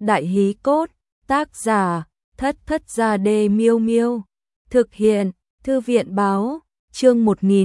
Đại hí cốt, tác giả, Thất Thất Gia Đê Miêu Miêu. Thực hiện, Thư viện báo, chương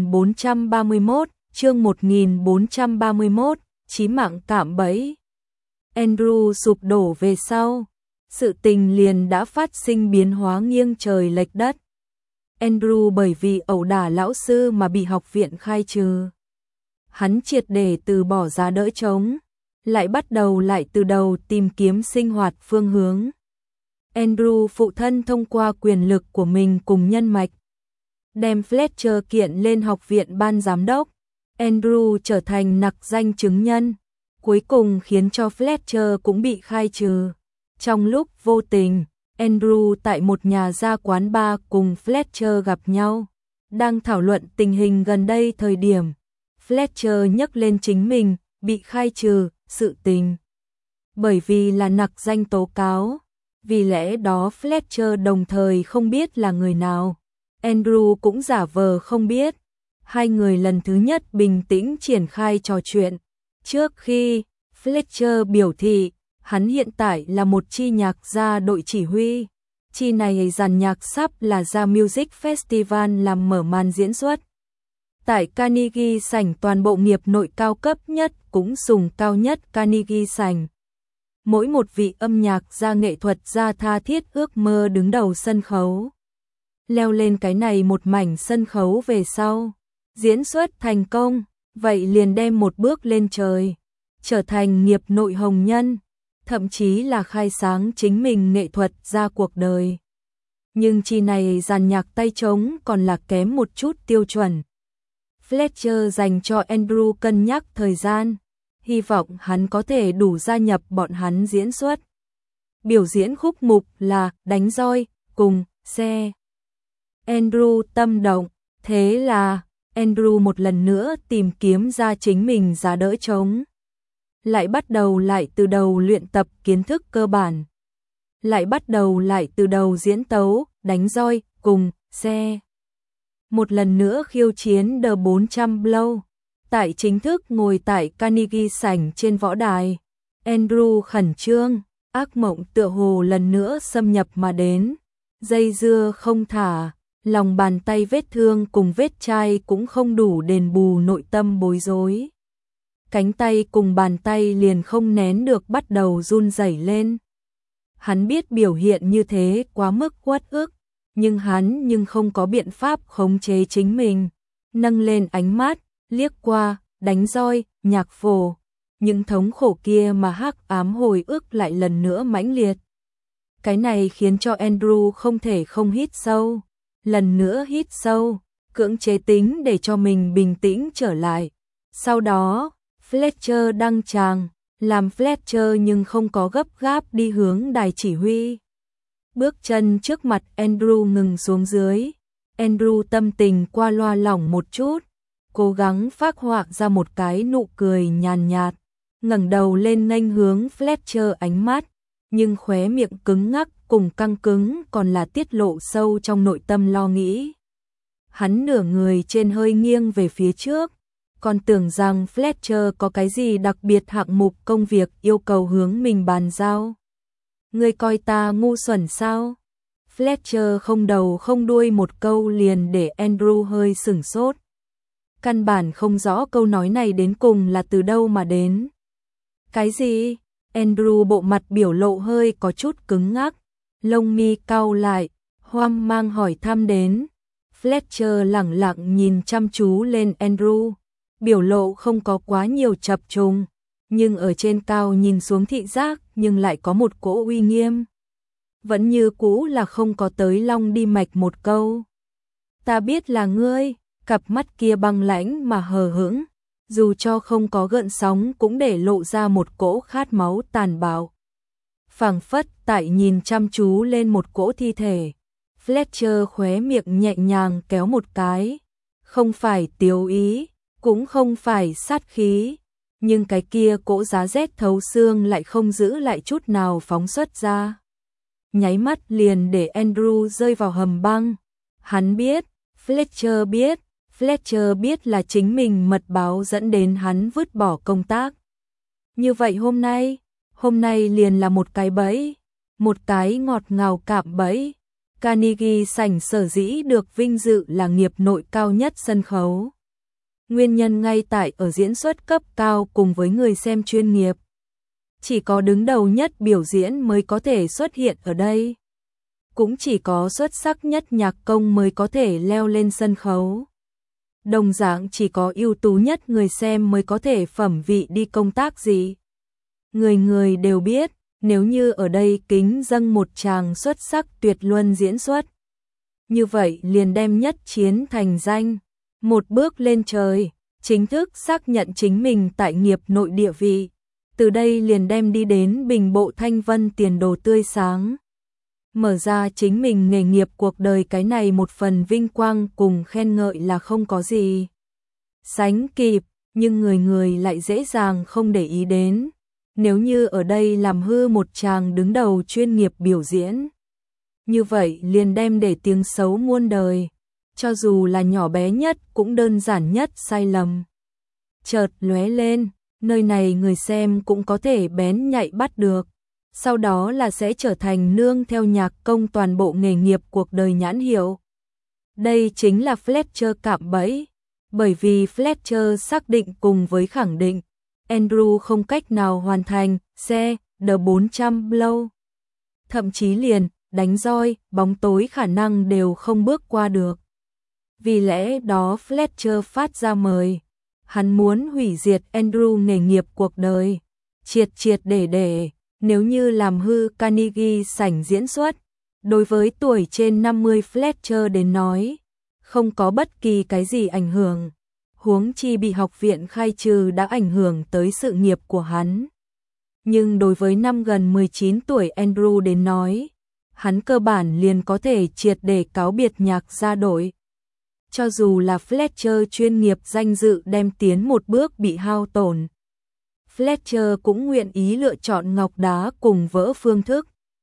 1431, chí mạng cạm bẫy. Andrew sụp đổ về sau, sự tình liền đã phát sinh biến hóa nghiêng trời lệch đất. Andrew bởi vì ẩu đả lão sư mà bị học viện khai trừ. Hắn triệt để từ bỏ giá đỡ trống, lại bắt đầu lại từ đầu tìm kiếm sinh hoạt phương hướng. Andrew phụ thân thông qua quyền lực của mình cùng nhân mạch, đem Fletcher kiện lên học viện ban giám đốc. Andrew trở thành nặc danh chứng nhân, cuối cùng khiến cho Fletcher cũng bị khai trừ. Trong lúc vô tình, Andrew tại một nhà gia quán bar cùng Fletcher gặp nhau, đang thảo luận tình hình gần đây thời điểm. Fletcher nhắc lên chính mình bị khai trừ sự tình, bởi vì là nặc danh tố cáo, vì lẽ đó Fletcher đồng thời không biết là người nào. Andrew cũng giả vờ không biết. Hai người lần thứ nhất bình tĩnh triển khai trò chuyện. Trước khi Fletcher biểu thị hắn hiện tại là một chi nhạc gia đội chỉ huy, chi này dàn nhạc sắp là ra Music Festival làm mở màn diễn xuất. Tại Carnegie sảnh toàn bộ nghiệp nội cao cấp nhất cũng sùng cao nhất Carnegie sảnh. Mỗi một vị âm nhạc gia nghệ thuật gia tha thiết ước mơ đứng đầu sân khấu. Leo lên cái này một mảnh sân khấu về sau, diễn xuất thành công, vậy liền đem một bước lên trời, trở thành nghiệp nội hồng nhân, thậm chí là khai sáng chính mình nghệ thuật ra cuộc đời. Nhưng chi này dàn nhạc tay trống còn là kém một chút tiêu chuẩn. Fletcher dành cho Andrew cân nhắc thời gian, hy vọng hắn có thể đủ gia nhập bọn hắn diễn xuất. Biểu diễn khúc mục là đánh roi cùng xe. Andrew tâm động, thế là Andrew một lần nữa tìm kiếm ra chính mình giá đỡ trống. Lại bắt đầu lại từ đầu luyện tập kiến thức cơ bản. Lại bắt đầu lại từ đầu diễn tấu, đánh roi cùng xe. Một lần nữa khiêu chiến The 400 Blow. Tại chính thức ngồi tại Carnegie sảnh trên võ đài, Andrew khẩn trương, ác mộng tựa hồ lần nữa xâm nhập mà đến. Dây dưa không thả, lòng bàn tay vết thương cùng vết chai cũng không đủ đền bù nội tâm bối rối. Cánh tay cùng bàn tay liền không nén được bắt đầu run rẩy lên. Hắn biết biểu hiện như thế quá mức uất ức, nhưng hắn không có biện pháp khống chế chính mình. Nâng lên ánh mắt, liếc qua, đánh roi, nhạc phổ. Những thống khổ kia mà hắc ám hồi ức lại lần nữa mãnh liệt. Cái này khiến cho Andrew không thể không hít sâu. Lần nữa hít sâu, cưỡng chế tính để cho mình bình tĩnh trở lại. Sau đó, Fletcher đăng tràng, làm Fletcher nhưng không có gấp gáp đi hướng đài chỉ huy. Bước chân trước mặt Andrew ngừng xuống dưới. Andrew tâm tình qua loa lỏng một chút, cố gắng phác họa ra một cái nụ cười nhàn nhạt, ngẩng đầu lên nghênh hướng Fletcher ánh mắt, nhưng khóe miệng cứng ngắc cùng căng cứng còn là tiết lộ sâu trong nội tâm lo nghĩ. Hắn nửa người trên hơi nghiêng về phía trước, còn tưởng rằng Fletcher có cái gì đặc biệt hạng mục công việc yêu cầu hướng mình bàn giao. Ngươi coi ta ngu xuẩn sao? Fletcher không đầu không đuôi một câu liền để Andrew hơi sửng sốt. Căn bản không rõ câu nói này đến cùng là từ đâu mà đến. Cái gì? Andrew bộ mặt biểu lộ hơi có chút cứng ngắc, lông mi cau lại, hoang mang hỏi thăm đến. Fletcher lẳng lặng nhìn chăm chú lên Andrew, biểu lộ không có quá nhiều chập trùng, nhưng ở trên cao nhìn xuống thị giác nhưng lại có một cỗ uy nghiêm. Vẫn như cũ là không có tới long đi mạch một câu. Ta biết là ngươi, cặp mắt kia băng lãnh mà hờ hững, dù cho không có gợn sóng cũng để lộ ra một cỗ khát máu tàn bạo. Phảng phất tại nhìn chăm chú lên một cỗ thi thể. Fletcher khóe miệng nhẹ nhàng kéo một cái, không phải tiếu ý, cũng không phải sát khí, nhưng cái kia cỗ giá rét thấu xương lại không giữ lại chút nào phóng xuất ra. Nháy mắt liền để Andrew rơi vào hầm băng. Hắn biết, Fletcher biết là chính mình mật báo dẫn đến hắn vứt bỏ công tác. Như vậy Hôm nay liền là một cái bẫy, một cái ngọt ngào cạm bẫy. Carnegie sảnh sở dĩ được vinh dự là nghiệp nội cao nhất sân khấu. Nguyên nhân ngay tại ở diễn xuất cấp cao cùng với người xem chuyên nghiệp. Chỉ có đứng đầu nhất biểu diễn mới có thể xuất hiện ở đây. Cũng chỉ có xuất sắc nhất nhạc công mới có thể leo lên sân khấu. Đồng dạng chỉ có ưu tú nhất người xem mới có thể phẩm vị đi công tác gì. Người người đều biết, nếu như ở đây kính dâng một chàng xuất sắc tuyệt luân diễn xuất. Như vậy liền đem nhất chiến thành danh, một bước lên trời, chính thức xác nhận chính mình tại nghiệp nội địa vị. Từ đây liền đem đi đến bình bộ thanh vân tiền đồ tươi sáng. Mở ra chính mình nghề nghiệp cuộc đời, cái này một phần vinh quang cùng khen ngợi là không có gì sánh kịp, nhưng người người lại dễ dàng không để ý đến. Nếu như ở đây làm hư một chàng đứng đầu chuyên nghiệp biểu diễn, như vậy liền đem để tiếng xấu muôn đời, cho dù là nhỏ bé nhất cũng đơn giản nhất sai lầm chợt lóe lên, nơi này người xem cũng có thể bén nhạy bắt được. Sau đó là sẽ trở thành nương theo nhạc công toàn bộ nghề nghiệp cuộc đời nhãn hiệu. Đây chính là Fletcher cạm bẫy, bởi vì Fletcher xác định cùng với khẳng định Andrew không cách nào hoàn thành xe The400 Blow. Thậm chí liền đánh roi, bóng tối khả năng đều không bước qua được. Vì lẽ đó Fletcher phát ra mời. Hắn muốn hủy diệt Andrew nghề nghiệp cuộc đời, triệt triệt để. Nếu như làm hư Carnegie sảnh diễn xuất, đối với tuổi trên 50 Fletcher đến nói, không có bất kỳ cái gì ảnh hưởng. Huống chi bị học viện khai trừ đã ảnh hưởng tới sự nghiệp của hắn. Nhưng đối với năm gần 19 tuổi Andrew đến nói, hắn cơ bản liền có thể triệt để cáo biệt nhạc gia đội. Cho dù là Fletcher chuyên nghiệp danh dự đem tiến một bước bị hao tổn, Fletcher cũng nguyện ý lựa chọn ngọc đá cùng vỡ phương thức.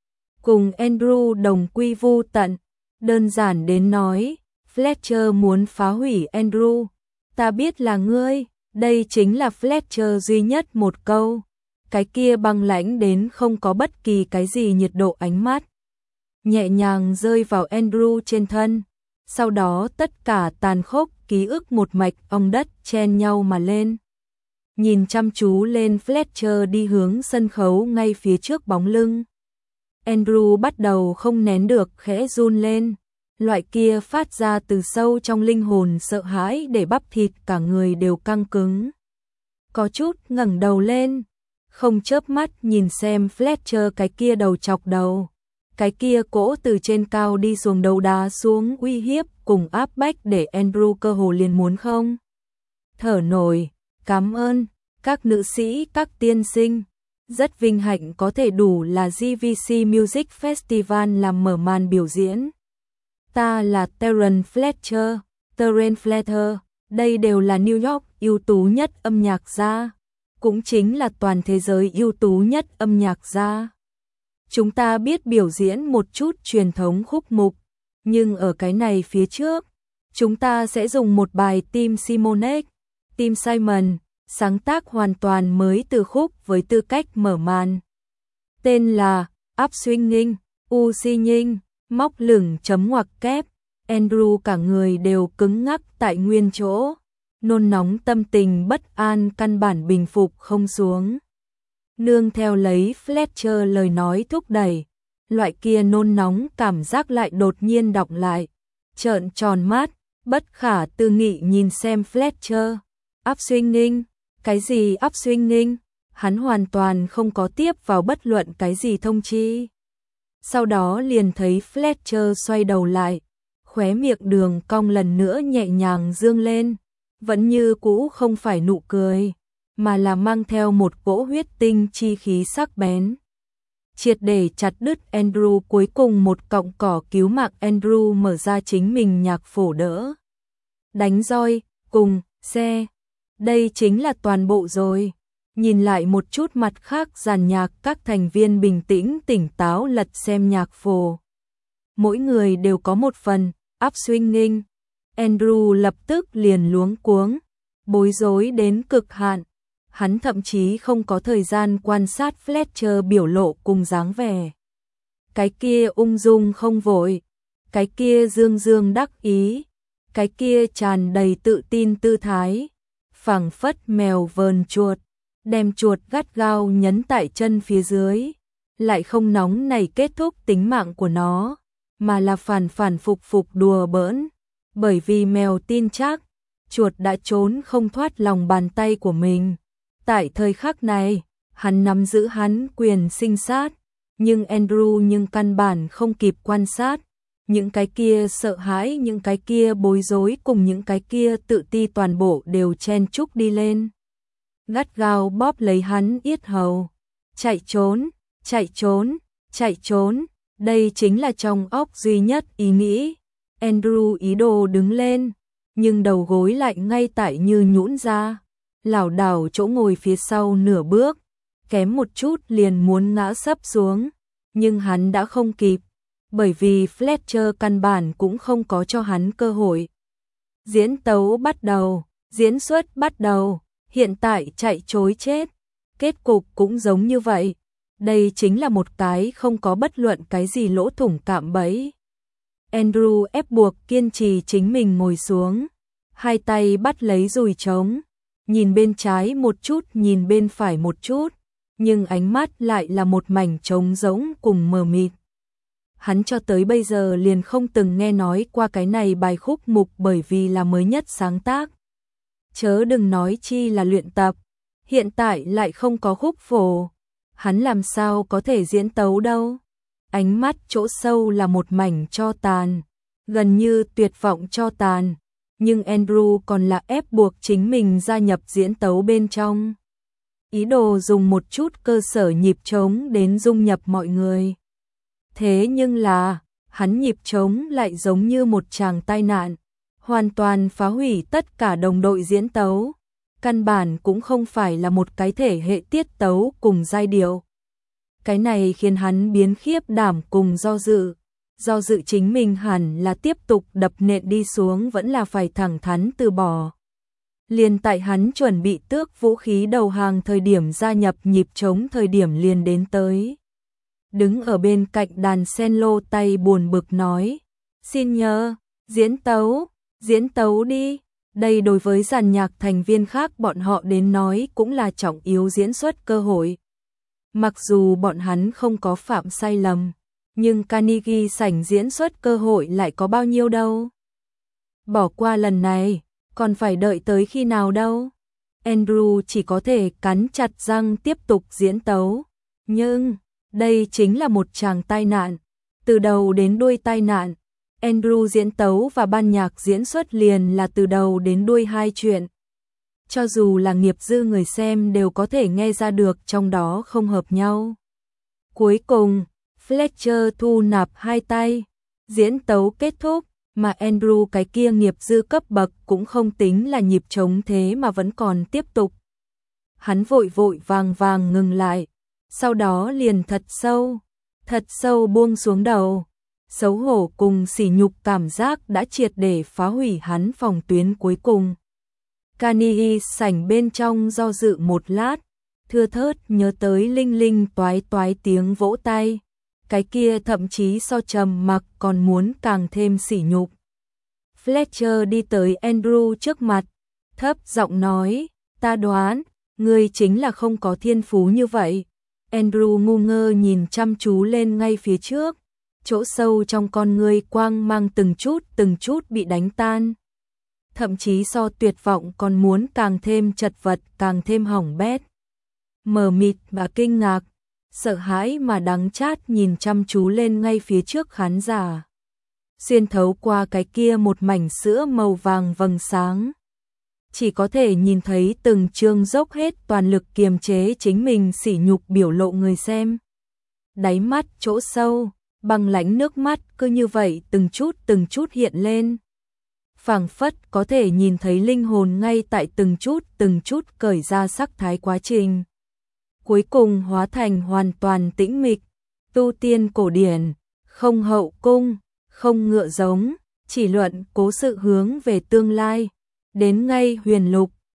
Cùng Andrew đồng quy vu tận, đơn giản đến nói, Fletcher muốn phá hủy Andrew. Ta biết là ngươi, đây chính là Fletcher duy nhất một câu. Cái kia băng lãnh đến không có bất kỳ cái gì nhiệt độ ánh mắt. Nhẹ nhàng rơi vào Andrew trên thân. Sau đó tất cả tàn khốc ký ức một mạch ong đất chen nhau mà lên. Nhìn chăm chú lên Fletcher đi hướng sân khấu ngay phía trước bóng lưng. Andrew bắt đầu không nén được khẽ run lên. Loại kia phát ra từ sâu trong linh hồn sợ hãi để bắp thịt cả người đều căng cứng. Có chút ngẩng đầu lên, không chớp mắt nhìn xem Fletcher cái kia đầu chọc đầu. Cái kia cỗ từ trên cao đi xuống đầu đá xuống uy hiếp cùng áp bách để Andrew cơ hồ liền muốn không thở nổi. Cảm ơn, các nữ sĩ, các tiên sinh. Rất vinh hạnh có thể đủ là GVC Music Festival làm mở màn biểu diễn. Ta là Terence Fletcher, đây đều là New York ưu tú nhất âm nhạc gia, cũng chính là toàn thế giới ưu tú nhất âm nhạc gia. Chúng ta biết biểu diễn một chút truyền thống khúc mục, nhưng ở cái này phía trước, chúng ta sẽ dùng một bài Tim Simon, sáng tác hoàn toàn mới từ khúc với tư cách mở màn. Tên là Upswinging, Uxing, móc lửng chấm ngoặc kép. Andrew cả người đều cứng ngắc tại nguyên chỗ, nôn nóng tâm tình bất an căn bản bình phục không xuống. Nương theo lấy Fletcher lời nói thúc đẩy, loại kia nôn nóng cảm giác lại đột nhiên đọng lại, trợn tròn mắt, bất khả tư nghị nhìn xem Fletcher. Upswinging, cái gì upswinging? Hắn hoàn toàn không có tiếp vào bất luận cái gì thông chi. Sau đó liền thấy Fletcher xoay đầu lại, khóe miệng đường cong lần nữa nhẹ nhàng dương lên, vẫn như cũ không phải nụ cười, mà là mang theo một cỗ huyết tinh chi khí sắc bén. Triệt để chặt đứt Andrew, cuối cùng một cọng cỏ cứu mạng Andrew mở ra chính mình nhạc phổ đỡ. Đánh roi, cùng, xe. Đây chính là toàn bộ rồi. Nhìn lại một chút mặt khác dàn nhạc, các thành viên bình tĩnh tỉnh táo lật xem nhạc phổ. Mỗi người đều có một phần, upswinging. Andrew lập tức liền luống cuống, bối rối đến cực hạn. Hắn thậm chí không có thời gian quan sát Fletcher biểu lộ cùng dáng vẻ. Cái kia ung dung không vội, cái kia dương dương đắc ý, cái kia tràn đầy tự tin tư thái, phảng phất mèo vờn chuột, đem chuột gắt gao nhấn tại chân phía dưới, lại không nóng nảy kết thúc tính mạng của nó, mà là phản phản phục phục đùa bỡn, bởi vì mèo tin chắc, chuột đã trốn không thoát lòng bàn tay của mình. Tại thời khắc này, hắn nắm giữ hắn quyền sinh sát, nhưng Andrew căn bản không kịp quan sát, những cái kia sợ hãi, những cái kia bối rối cùng những cái kia tự ti toàn bộ đều chen chúc đi lên. Gắt gao bóp lấy hắn yết hầu, chạy trốn, chạy trốn, chạy trốn, đây chính là trong óc duy nhất ý nghĩ. Andrew ý đồ đứng lên, nhưng đầu gối lại ngay tại như nhũn ra, lảo đảo chỗ ngồi phía sau nửa bước, kém một chút liền muốn ngã sấp xuống, nhưng hắn đã không kịp, bởi vì Fletcher căn bản cũng không có cho hắn cơ hội. Diễn tấu bắt đầu, diễn xuất bắt đầu, hiện tại chạy trối chết, kết cục cũng giống như vậy. Đây chính là một cái không có bất luận cái gì lỗ thủng cạm bẫy. Andrew ép buộc kiên trì chính mình ngồi xuống, hai tay bắt lấy dùi trống, nhìn bên trái một chút, nhìn bên phải một chút, nhưng ánh mắt lại là một mảnh trống rỗng cùng mờ mịt. Hắn cho tới bây giờ liền không từng nghe nói qua cái này bài khúc mục, bởi vì là mới nhất sáng tác. Chớ đừng nói chi là luyện tập, hiện tại lại không có khúc phổ, hắn làm sao có thể diễn tấu đâu. Ánh mắt chỗ sâu là một mảnh tro tàn, gần như tuyệt vọng tro tàn, nhưng Andrew còn là ép buộc chính mình gia nhập diễn tấu bên trong. Ý đồ dùng một chút cơ sở nhịp trống đến dung nhập mọi người. Thế nhưng là, hắn nhịp trống lại giống như một tràng tai nạn, hoàn toàn phá hủy tất cả đồng đội diễn tấu, căn bản cũng không phải là một cái thể hệ tiết tấu cùng giai điệu. Cái này khiến hắn biến khiếp đảm cùng do dự chính mình hẳn là tiếp tục đập nện đi xuống vẫn là phải thẳng thắn từ bỏ. Liền tại hắn chuẩn bị tước vũ khí đầu hàng thời điểm, gia nhập nhịp trống thời điểm liền đến tới. Đứng ở bên cạnh đàn cello tay buồn bực nói, xin nhờ, diễn tấu đi. Đây đối với dàn nhạc thành viên khác bọn họ đến nói cũng là trọng yếu diễn xuất cơ hội. Mặc dù bọn hắn không có phạm sai lầm, nhưng Carnegie sảnh diễn xuất cơ hội lại có bao nhiêu đâu. Bỏ qua lần này, còn phải đợi tới khi nào đâu. Andrew chỉ có thể cắn chặt răng tiếp tục diễn tấu. Nhưng, đây chính là một tràng tai nạn. Từ đầu đến đuôi tai nạn, Andrew diễn tấu và ban nhạc diễn xuất liền là từ đầu đến đuôi hai chuyện. Cho dù là nghiệp dư người xem đều có thể nghe ra được trong đó không hợp nhau. Cuối cùng, Fletcher thu nạp hai tay, diễn tấu kết thúc, mà Andrew cái kia nghiệp dư cấp bậc cũng không tính là nhịp trống thế mà vẫn còn tiếp tục. Hắn vội vội vàng vàng ngừng lại, sau đó liền thật sâu buông xuống đầu. Xấu hổ cùng sỉ nhục cảm giác đã triệt để phá hủy hắn phòng tuyến cuối cùng. Carnegie sảnh bên trong do dự một lát, thưa thớt nhớ tới linh linh toái toái tiếng vỗ tay. Cái kia thậm chí so trầm mặc còn muốn càng thêm sỉ nhục. Fletcher đi tới Andrew trước mặt, thấp giọng nói, ta đoán, ngươi chính là không có thiên phú như vậy. Andrew ngu ngơ nhìn chăm chú lên ngay phía trước, chỗ sâu trong con ngươi quang mang từng chút bị đánh tan. Thậm chí so tuyệt vọng còn muốn càng thêm chật vật, càng thêm hỏng bét. Mờ mịt và kinh ngạc, sợ hãi mà đắng chát nhìn chăm chú lên ngay phía trước khán giả. Xuyên thấu qua cái kia một mảnh sữa màu vàng vầng sáng. Chỉ có thể nhìn thấy từng chương dốc hết toàn lực kiềm chế chính mình sỉ nhục biểu lộ người xem. Đáy mắt chỗ sâu, băng lãnh nước mắt cứ như vậy từng chút hiện lên. Phảng phất có thể nhìn thấy linh hồn ngay tại từng chút cởi ra sắc thái quá trình. Cuối cùng hóa thành hoàn toàn tĩnh mịch, tu tiên cổ điển, không hậu cung, không ngựa giống, chỉ luận cố sự hướng về tương lai, đến ngay huyền lục,